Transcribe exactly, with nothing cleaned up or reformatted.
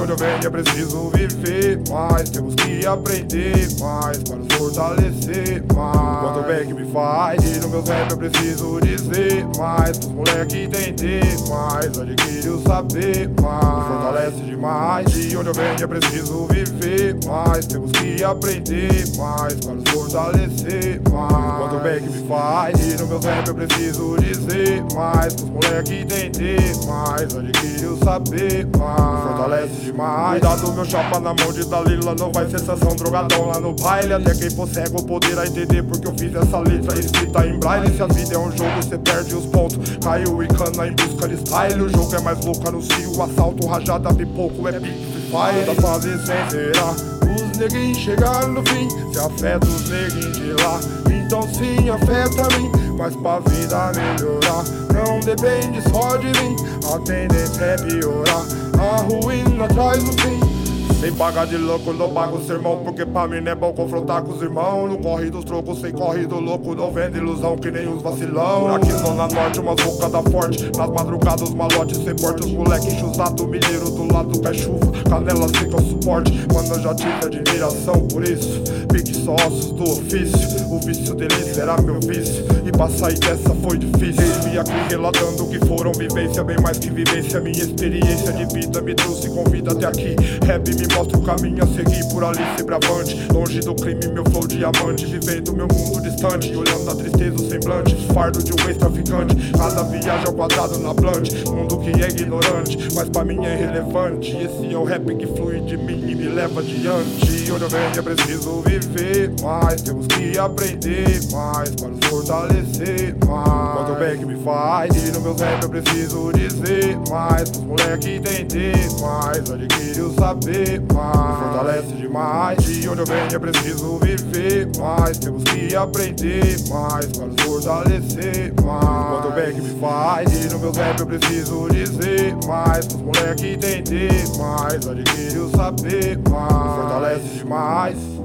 onde eu venho é preciso viver mais. Temos que aprender mais para nos fortalecer mais. Quanto bem que me faz, e no meus rap eu preciso dizer mais. Os moleque entender mais, adquire o saber mais, fortalece demais. E onde eu venho é preciso viver mais. Temos que aprender mais para nos fortalecer mais. Quanto bem que me faz, e no meus rap eu preciso dizer mais. Os moleque entender mais, adquire o saber mais, fortalece demais. Cuidado, meu chapa na mão de Dalila, não vai ser sensação drogadão lá no baile. Até quem for cego poderá entender porque eu fiz essa letra escrita em braille. Se a vida é um jogo, cê perde os pontos. Caiu e cana em busca de style. O jogo é mais louco, anuncio o assalto, rajada, pipoco, é pique, free fire. Da fase sem será, os neguinhos chegaram no fim. Se afeta os neguinhos de lá, então sim afeta a mim. Mas pra vida melhorar, não depende só de mim. A tendência é piorar, a ruína traz o fim. Sem pagar de louco, não pago o sermão, porque pra mim não é bom confrontar com os irmãos. No corre dos trocos, sem corre do louco, não vende ilusão que nem os vacilão. Por aqui zona norte, umas bocadas forte, nas madrugadas os malotes sem porte. Os moleque enxusado, milheiro do lado cai chuva, canela seca o suporte. Mano, eu já tive admiração por isso, pique só ossos do ofício. O vício dele será meu vício, e pra sair dessa foi difícil. Vim aqui relatando que foram vivência, bem mais que vivência. Minha experiência de vida me trouxe com vida até aqui. Rap me mostra o caminho a seguir, por ali sempre avante. Longe do crime, meu flow diamante, vivendo meu mundo distante, olhando a tristeza, o semblante, fardo de um ex-traficante. Cada viagem ao quadrado na blunt, mundo que é ignorante, mas pra mim é relevante. Esse é o rap que flui de mim e me leva adiante. Onde eu venho é preciso viver mais. Temos que aprender mais para nos fortalecer mais. Quanto bem que me faz, e no meus rap eu preciso dizer mais. Os moleque entender mais, adquire o saber mais, fortalece demais. E onde eu venho é preciso viver mais. Temos que aprender mais para nos fortalecer mais. Quanto bem que me faz, e no meus rap eu preciso dizer mais. Os moleque entender mais, adquire o saber mais, fortalece demais.